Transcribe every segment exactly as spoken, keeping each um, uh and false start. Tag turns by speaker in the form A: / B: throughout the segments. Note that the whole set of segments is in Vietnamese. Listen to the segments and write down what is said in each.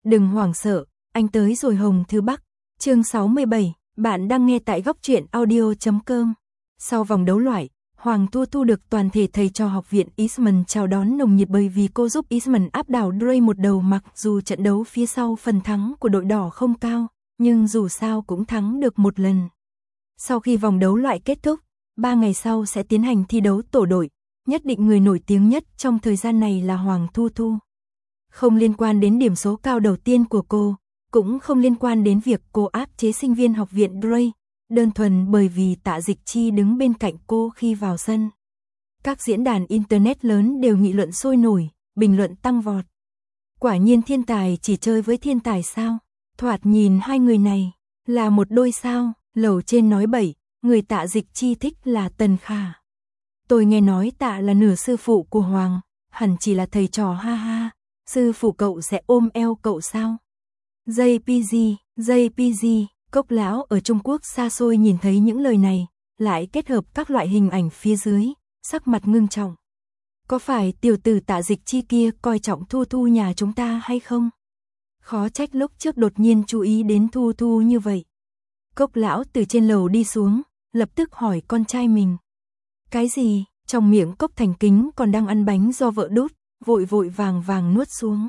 A: Đừng hoảng sợ, anh tới rồi Hồng Thứ Bắc. Chương sáu mươi bảy, bạn đang nghe tại góc truyện audio chấm com. Sau vòng đấu loại, Hoàng Thu Thu được toàn thể thầy trò học viện Eastman chào đón nồng nhiệt bởi vì cô giúp Eastman áp đảo Dray một đầu. Mặc dù trận đấu phía sau phần thắng của đội đỏ không cao, nhưng dù sao cũng thắng được một lần. Sau khi vòng đấu loại kết thúc, ba ngày sau sẽ tiến hành thi đấu tổ đội. Nhất định người nổi tiếng nhất trong thời gian này là Hoàng Thu Thu. Không liên quan đến điểm số cao đầu tiên của cô, cũng không liên quan đến việc cô áp chế sinh viên học viện Dray, đơn thuần bởi vì Tạ Dịch Chi đứng bên cạnh cô khi vào sân. Các diễn đàn Internet lớn đều nghị luận sôi nổi, bình luận tăng vọt. Quả nhiên thiên tài chỉ chơi với thiên tài sao? Thoạt nhìn hai người này là một đôi sao? Lầu trên nói bậy, người Tạ Dịch Chi thích là Tần Khả. Tôi nghe nói Tạ là nửa sư phụ của Hoàng, hẳn chỉ là thầy trò ha ha. Sư phụ cậu sẽ ôm eo cậu sao? gi pê giê, gi pê giê, Cốc lão ở Trung Quốc xa xôi nhìn thấy những lời này, lại kết hợp các loại hình ảnh phía dưới, sắc mặt ngưng trọng. Có phải tiểu tử Tạ Dịch Chi kia coi trọng Thu Thu nhà chúng ta hay không? Khó trách lúc trước đột nhiên chú ý đến Thu Thu như vậy. Cốc lão từ trên lầu đi xuống, lập tức hỏi con trai mình. Cái gì? Trong miệng Cốc Thành Kính còn đang ăn bánh do vợ đút, vội vội vàng vàng nuốt xuống.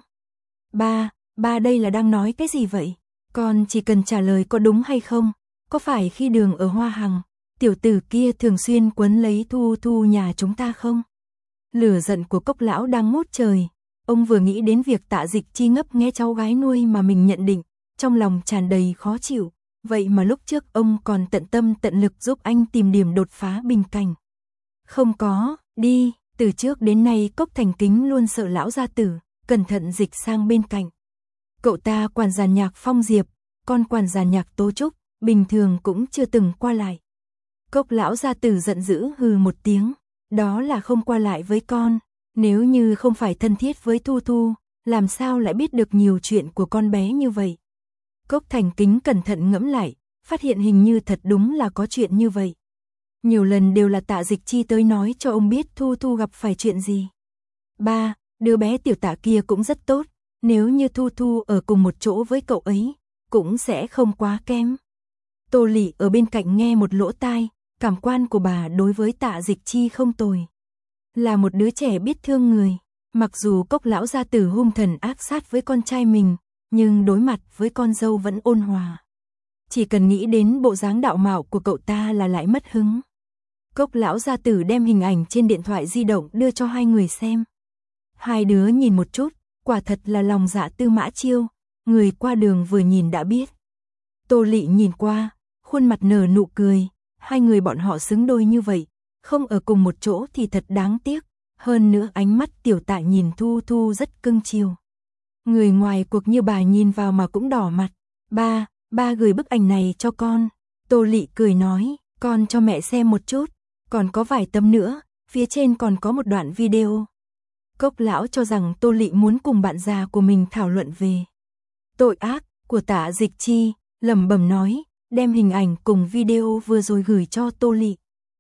A: Ba, ba đây là đang nói cái gì vậy? Con chỉ cần trả lời có đúng hay không? Có phải khi đường ở Hoa Hằng, tiểu tử kia thường xuyên quấn lấy Thu Thu nhà chúng ta không? Lửa giận của Cốc lão đang ngút trời. Ông vừa nghĩ đến việc Tạ Dịch Chi ngấp nghé cháu gái nuôi mà mình nhận định, trong lòng tràn đầy khó chịu. Vậy mà lúc trước ông còn tận tâm tận lực giúp anh tìm điểm đột phá bình cảnh. Không có, đi, từ trước đến nay Cốc Thành Kính luôn sợ lão gia tử, cẩn thận dịch sang bên cạnh. Cậu ta quản giàn nhạc Phong Diệp, con quản giàn nhạc Tố Trúc, bình thường cũng chưa từng qua lại. Cốc lão gia tử giận dữ hừ một tiếng, đó là không qua lại với con, nếu như không phải thân thiết với Thu Thu, làm sao lại biết được nhiều chuyện của con bé như vậy. Cốc Thành Kính cẩn thận ngẫm lại, phát hiện hình như thật đúng là có chuyện như vậy. Nhiều lần đều là Tạ Dịch Chi tới nói cho ông biết Thu Thu gặp phải chuyện gì. Ba, đứa bé tiểu Tạ kia cũng rất tốt, nếu như Thu Thu ở cùng một chỗ với cậu ấy, cũng sẽ không quá kém. Tô Lị ở bên cạnh nghe một lỗ tai, cảm quan của bà đối với Tạ Dịch Chi không tồi. Là một đứa trẻ biết thương người, mặc dù Cốc lão gia tử hung thần ác sát với con trai mình, nhưng đối mặt với con dâu vẫn ôn hòa. Chỉ cần nghĩ đến bộ dáng đạo mạo của cậu ta là lại mất hứng. Cốc lão gia tử đem hình ảnh trên điện thoại di động đưa cho hai người xem. Hai đứa nhìn một chút, quả thật là lòng dạ Tư Mã Chiêu, người qua đường vừa nhìn đã biết. Tô Lị nhìn qua, khuôn mặt nở nụ cười, hai người bọn họ xứng đôi như vậy, không ở cùng một chỗ thì thật đáng tiếc, hơn nữa ánh mắt tiểu Tạ nhìn Thu Thu rất cưng chiều. Người ngoài cuộc như bà nhìn vào mà cũng đỏ mặt. Ba, ba gửi bức ảnh này cho con. Tô Lị cười nói, con cho mẹ xem một chút, còn có vài tấm nữa, phía trên còn có một đoạn video. Cốc lão cho rằng Tô Lị muốn cùng bạn già của mình thảo luận về tội ác của Tạ Dịch Chi, lẩm bẩm nói, đem hình ảnh cùng video vừa rồi gửi cho Tô Lị.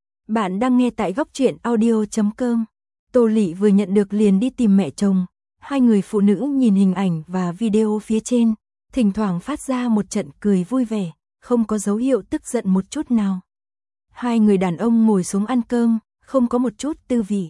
A: Bạn đang nghe tại góc truyện audio chấm com. Tô Lị vừa nhận được liền đi tìm mẹ chồng. Hai người phụ nữ nhìn hình ảnh và video phía trên, thỉnh thoảng phát ra một trận cười vui vẻ, không có dấu hiệu tức giận một chút nào. Hai người đàn ông ngồi xuống ăn cơm, không có một chút tư vị.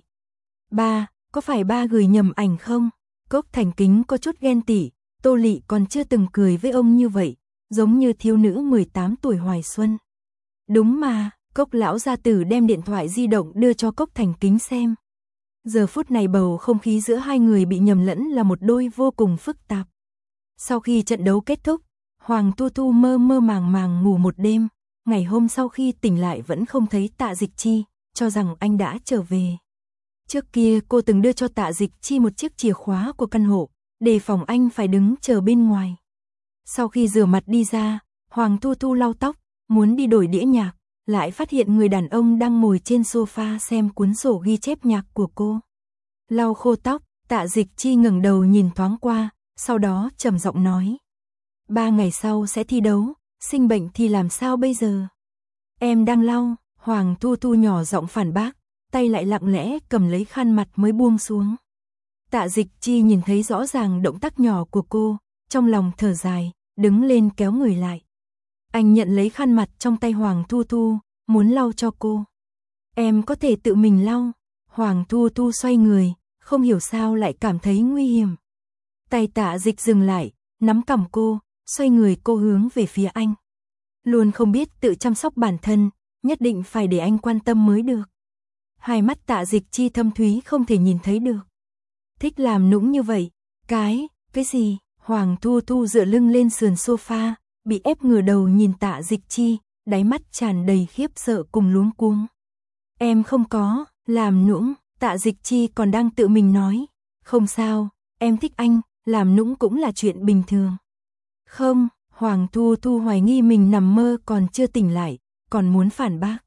A: Ba, có phải ba gửi nhầm ảnh không? Cốc Thành Kính có chút ghen tị, Tô Lị còn chưa từng cười với ông như vậy, giống như thiếu nữ mười tám tuổi hoài xuân. Đúng mà, Cốc lão gia tử đem điện thoại di động đưa cho Cốc Thành Kính xem. Giờ phút này bầu không khí giữa hai người bị nhầm lẫn là một đôi vô cùng phức tạp. Sau khi trận đấu kết thúc, Hoàng Thu Thu mơ mơ màng màng ngủ một đêm, ngày hôm sau khi tỉnh lại vẫn không thấy Tạ Dịch Chi, cho rằng anh đã trở về. Trước kia cô từng đưa cho Tạ Dịch Chi một chiếc chìa khóa của căn hộ, đề phòng anh phải đứng chờ bên ngoài. Sau khi rửa mặt đi ra, Hoàng Thu Thu lau tóc, muốn đi đổi đĩa nhạc, lại phát hiện người đàn ông đang ngồi trên sofa xem cuốn sổ ghi chép nhạc của cô. Lau khô tóc, Tạ Dịch Chi ngẩng đầu nhìn thoáng qua, sau đó trầm giọng nói. Ba ngày sau sẽ thi đấu, sinh bệnh thì làm sao bây giờ? Em đang lau, Hoàng Thu Thu nhỏ giọng phản bác, tay lại lặng lẽ cầm lấy khăn mặt mới buông xuống. Tạ Dịch Chi nhìn thấy rõ ràng động tác nhỏ của cô, trong lòng thở dài, đứng lên kéo người lại. Anh nhận lấy khăn mặt trong tay Hoàng Thu Thu, muốn lau cho cô. Em có thể tự mình lau. Hoàng Thu Thu xoay người, không hiểu sao lại cảm thấy nguy hiểm. Tay Tạ Dịch dừng lại, nắm cằm cô, xoay người cô hướng về phía anh. Luôn không biết tự chăm sóc bản thân, nhất định phải để anh quan tâm mới được. Hai mắt Tạ Dịch Chi thâm thúy không thể nhìn thấy được. Thích làm nũng như vậy, cái, cái gì? Hoàng Thu Thu dựa lưng lên sườn sofa, bị ép ngửa đầu nhìn Tạ Dịch Chi, đáy mắt tràn đầy khiếp sợ cùng luống cuống. Em không có, làm nũng, Tạ Dịch Chi còn đang tự mình nói. Không sao, em thích anh, làm nũng cũng là chuyện bình thường. Không, Hoàng Thu Thu hoài nghi mình nằm mơ còn chưa tỉnh lại, còn muốn phản bác.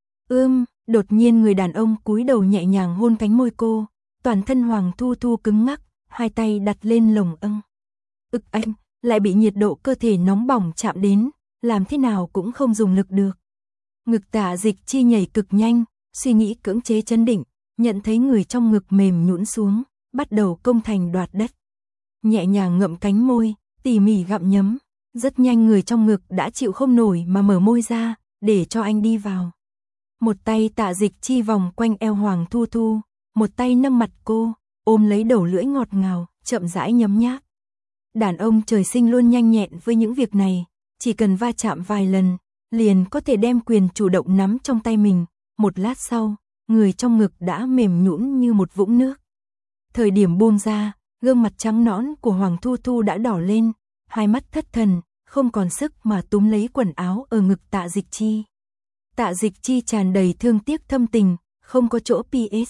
A: Ưm, đột nhiên người đàn ông cúi đầu nhẹ nhàng hôn cánh môi cô, toàn thân Hoàng Thu Thu cứng ngắc, hai tay đặt lên lồng âng. Ực anh, lại bị nhiệt độ cơ thể nóng bỏng chạm đến, làm thế nào cũng không dùng lực được. Ngực Tạ Dịch Chi nhảy cực nhanh, suy nghĩ cưỡng chế chấn định, nhận thấy người trong ngực mềm nhũn xuống, bắt đầu công thành đoạt đất. Nhẹ nhàng ngậm cánh môi, tỉ mỉ gặm nhấm, rất nhanh người trong ngực đã chịu không nổi mà mở môi ra, để cho anh đi vào. Một tay Tạ Dịch Chi vòng quanh eo Hoàng Thu Thu, một tay nâng mặt cô, ôm lấy đầu lưỡi ngọt ngào, chậm rãi nhấm nháp. Đàn ông trời sinh luôn nhanh nhẹn với những việc này, chỉ cần va chạm vài lần, liền có thể đem quyền chủ động nắm trong tay mình, một lát sau, người trong ngực đã mềm nhũn như một vũng nước. Thời điểm buông ra, gương mặt trắng nõn của Hoàng Thu Thu đã đỏ lên, hai mắt thất thần, không còn sức mà túm lấy quần áo ở ngực Tạ Dịch Chi. Tạ Dịch Chi tràn đầy thương tiếc thâm tình, không có chỗ pê ét.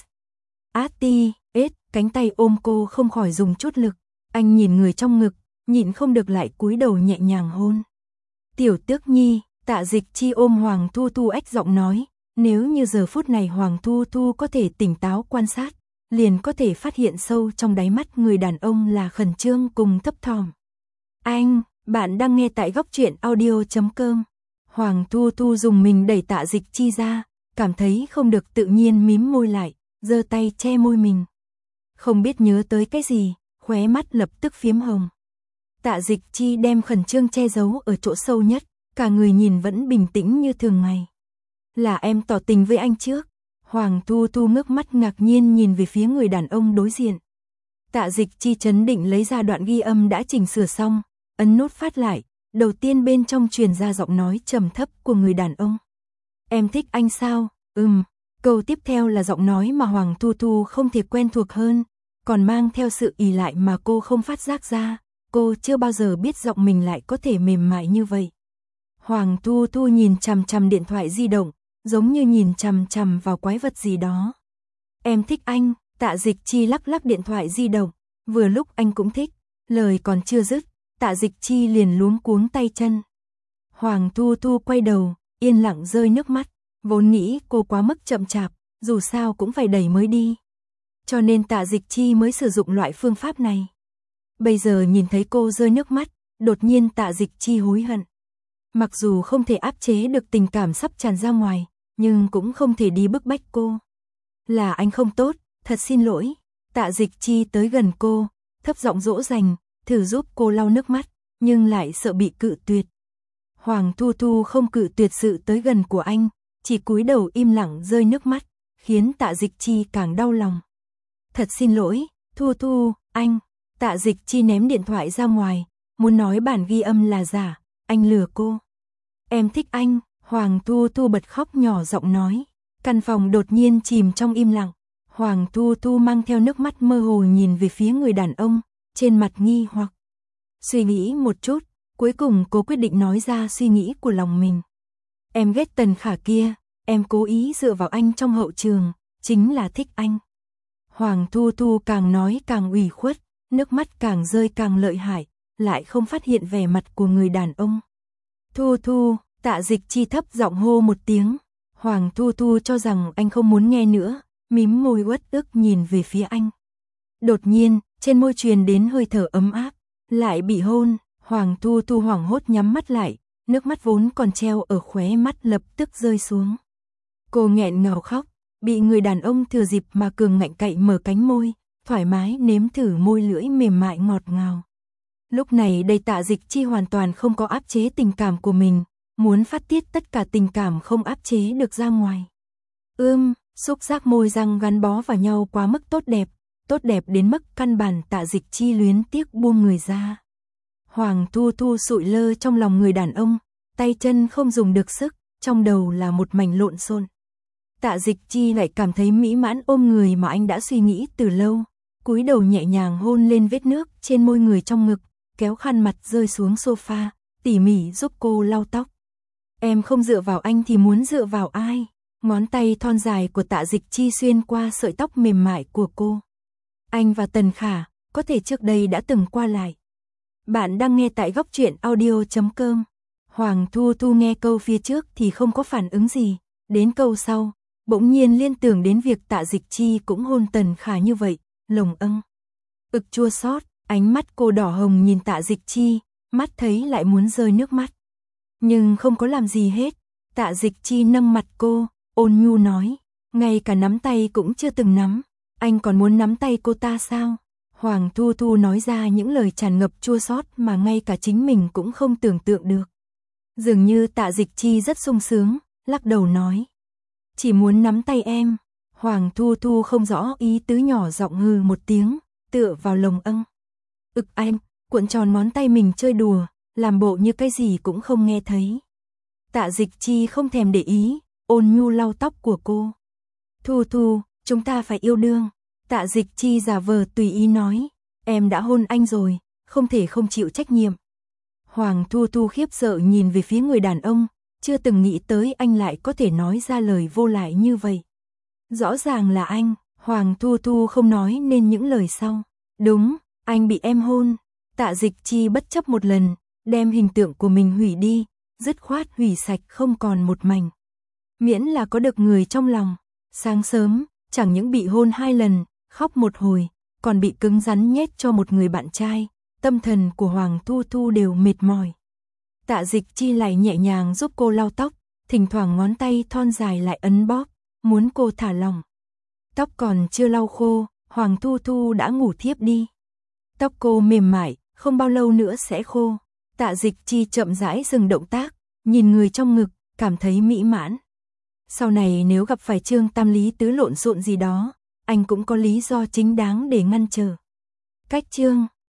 A: Át ti, ết, cánh tay ôm cô không khỏi dùng chút lực, anh nhìn người trong ngực, nhịn không được lại cúi đầu nhẹ nhàng hôn. Tiểu Tước Nhi, Tạ Dịch Chi ôm Hoàng Thu Thu ách giọng nói, nếu như giờ phút này Hoàng Thu Thu có thể tỉnh táo quan sát, liền có thể phát hiện sâu trong đáy mắt người đàn ông là khẩn trương cùng thấp thỏm. Anh, bạn đang nghe tại góc truyện audio chấm com. Hoàng Thu Thu dùng mình đẩy Tạ Dịch Chi ra, cảm thấy không được tự nhiên mím môi lại, giơ tay che môi mình. Không biết nhớ tới cái gì, khóe mắt lập tức phiếm hồng. Tạ Dịch Chi đem khẩn trương che giấu ở chỗ sâu nhất, cả người nhìn vẫn bình tĩnh như thường ngày. Là em tỏ tình với anh trước. Hoàng Thu Thu ngước mắt ngạc nhiên nhìn về phía người đàn ông đối diện. Tạ Dịch Chi chấn định lấy ra đoạn ghi âm đã chỉnh sửa xong, ấn nút phát lại, đầu tiên bên trong truyền ra giọng nói trầm thấp của người đàn ông. Em thích anh sao? Ừm. Câu tiếp theo là giọng nói mà Hoàng Thu Thu không thể quen thuộc hơn, còn mang theo sự ỷ lại mà cô không phát giác ra, cô chưa bao giờ biết giọng mình lại có thể mềm mại như vậy. Hoàng Thu Thu nhìn chằm chằm điện thoại di động, giống như nhìn chằm chằm vào quái vật gì đó. Em thích anh, Tạ Dịch Chi lắc lắc điện thoại di động, vừa lúc anh cũng thích, lời còn chưa dứt, Tạ Dịch Chi liền luống cuống tay chân. Hoàng Thu Thu quay đầu, yên lặng rơi nước mắt, vốn nghĩ cô quá mức chậm chạp, dù sao cũng phải đẩy mới đi. Cho nên Tạ Dịch Chi mới sử dụng loại phương pháp này. Bây giờ nhìn thấy cô rơi nước mắt, đột nhiên Tạ Dịch Chi hối hận. Mặc dù không thể áp chế được tình cảm sắp tràn ra ngoài, nhưng cũng không thể đi bức bách cô. Là anh không tốt, thật xin lỗi. Tạ Dịch Chi tới gần cô, thấp giọng dỗ dành, thử giúp cô lau nước mắt, nhưng lại sợ bị cự tuyệt. Hoàng Thu Thu không cự tuyệt sự tới gần của anh, chỉ cúi đầu im lặng rơi nước mắt, khiến Tạ Dịch Chi càng đau lòng. Thật xin lỗi, Thu Thu, anh. Tạ Dịch Chi ném điện thoại ra ngoài, muốn nói bản ghi âm là giả, anh lừa cô. Em thích anh, Hoàng Thu Thu bật khóc nhỏ giọng nói. Căn phòng đột nhiên chìm trong im lặng, Hoàng Thu Thu mang theo nước mắt mơ hồ nhìn về phía người đàn ông, trên mặt nghi hoặc. Suy nghĩ một chút, cuối cùng cô quyết định nói ra suy nghĩ của lòng mình. Em ghét Tần Khả kia, em cố ý dựa vào anh trong hậu trường, chính là thích anh. Hoàng Thu Thu càng nói càng ủy khuất, nước mắt càng rơi càng lợi hại, lại không phát hiện vẻ mặt của người đàn ông. Thu Thu, Tạ Dịch Chi thấp giọng hô một tiếng. Hoàng Thu Thu cho rằng anh không muốn nghe nữa, mím môi uất ức nhìn về phía anh. Đột nhiên, trên môi truyền đến hơi thở ấm áp, lại bị hôn, Hoàng Thu Thu hoảng hốt nhắm mắt lại, nước mắt vốn còn treo ở khóe mắt lập tức rơi xuống. Cô nghẹn ngào khóc, bị người đàn ông thừa dịp mà cường ngạnh cậy mở cánh môi, thoải mái nếm thử môi lưỡi mềm mại ngọt ngào. Lúc này đây Tạ Dịch Chi hoàn toàn không có áp chế tình cảm của mình, muốn phát tiết tất cả tình cảm không áp chế được ra ngoài. Ưm, xúc giác môi răng gắn bó vào nhau quá mức tốt đẹp, tốt đẹp đến mức căn bản Tạ Dịch Chi luyến tiếc buông người ra. Hoàng Thu Thu sụi lơ trong lòng người đàn ông, tay chân không dùng được sức, trong đầu là một mảnh lộn xộn. Tạ Dịch Chi lại cảm thấy mỹ mãn ôm người mà anh đã suy nghĩ từ lâu, cúi đầu nhẹ nhàng hôn lên vết nước trên môi người trong ngực, kéo khăn mặt rơi xuống sofa, tỉ mỉ giúp cô lau tóc. Em không dựa vào anh thì muốn dựa vào ai? Ngón tay thon dài của Tạ Dịch Chi xuyên qua sợi tóc mềm mại của cô. Anh và Tần Khả, có thể trước đây đã từng qua lại. Bạn đang nghe tại góc truyện audio chấm com. Hoàng Thu Thu nghe câu phía trước thì không có phản ứng gì, đến câu sau, bỗng nhiên liên tưởng đến việc Tạ Dịch Chi cũng hôn Tần Khả như vậy, lồng âng. Ực chua xót, ánh mắt cô đỏ hồng nhìn Tạ Dịch Chi, mắt thấy lại muốn rơi nước mắt. Nhưng không có làm gì hết, Tạ Dịch Chi nâng mặt cô, ôn nhu nói, ngay cả nắm tay cũng chưa từng nắm, anh còn muốn nắm tay cô ta sao? Hoàng Thu Thu nói ra những lời tràn ngập chua xót mà ngay cả chính mình cũng không tưởng tượng được. Dường như Tạ Dịch Chi rất sung sướng, lắc đầu nói. Chỉ muốn nắm tay em. Hoàng Thu Thu không rõ ý tứ, nhỏ giọng hừ một tiếng, tựa vào lồng âng. Ực anh, cuộn tròn ngón tay mình chơi đùa, làm bộ như cái gì cũng không nghe thấy. Tạ Dịch Chi không thèm để ý, ôn nhu lau tóc của cô. Thu Thu, chúng ta phải yêu đương. Tạ Dịch Chi giả vờ tùy ý nói, em đã hôn anh rồi, không thể không chịu trách nhiệm. Hoàng Thu Thu khiếp sợ nhìn về phía người đàn ông, chưa từng nghĩ tới anh lại có thể nói ra lời vô lại như vậy. Rõ ràng là anh, Hoàng Thu Thu không nói nên những lời sau. Đúng, anh bị em hôn. Tạ Dịch Chi bất chấp một lần, đem hình tượng của mình hủy đi, dứt khoát hủy sạch không còn một mảnh. Miễn là có được người trong lòng. Sáng sớm, chẳng những bị hôn hai lần, khóc một hồi, còn bị cứng rắn nhét cho một người bạn trai, tâm thần của Hoàng Thu Thu đều mệt mỏi. Tạ Dịch Chi lại nhẹ nhàng giúp cô lau tóc, thỉnh thoảng ngón tay thon dài lại ấn bóp, muốn cô thả lỏng. Tóc còn chưa lau khô, Hoàng Thu Thu đã ngủ thiếp đi. Tóc cô mềm mại, không bao lâu nữa sẽ khô. Tạ Dịch Chi chậm rãi dừng động tác, nhìn người trong ngực, cảm thấy mỹ mãn. Sau này nếu gặp phải Trương Tam Lý Tứ lộn xộn gì đó, anh cũng có lý do chính đáng để ngăn trở. Cách Trương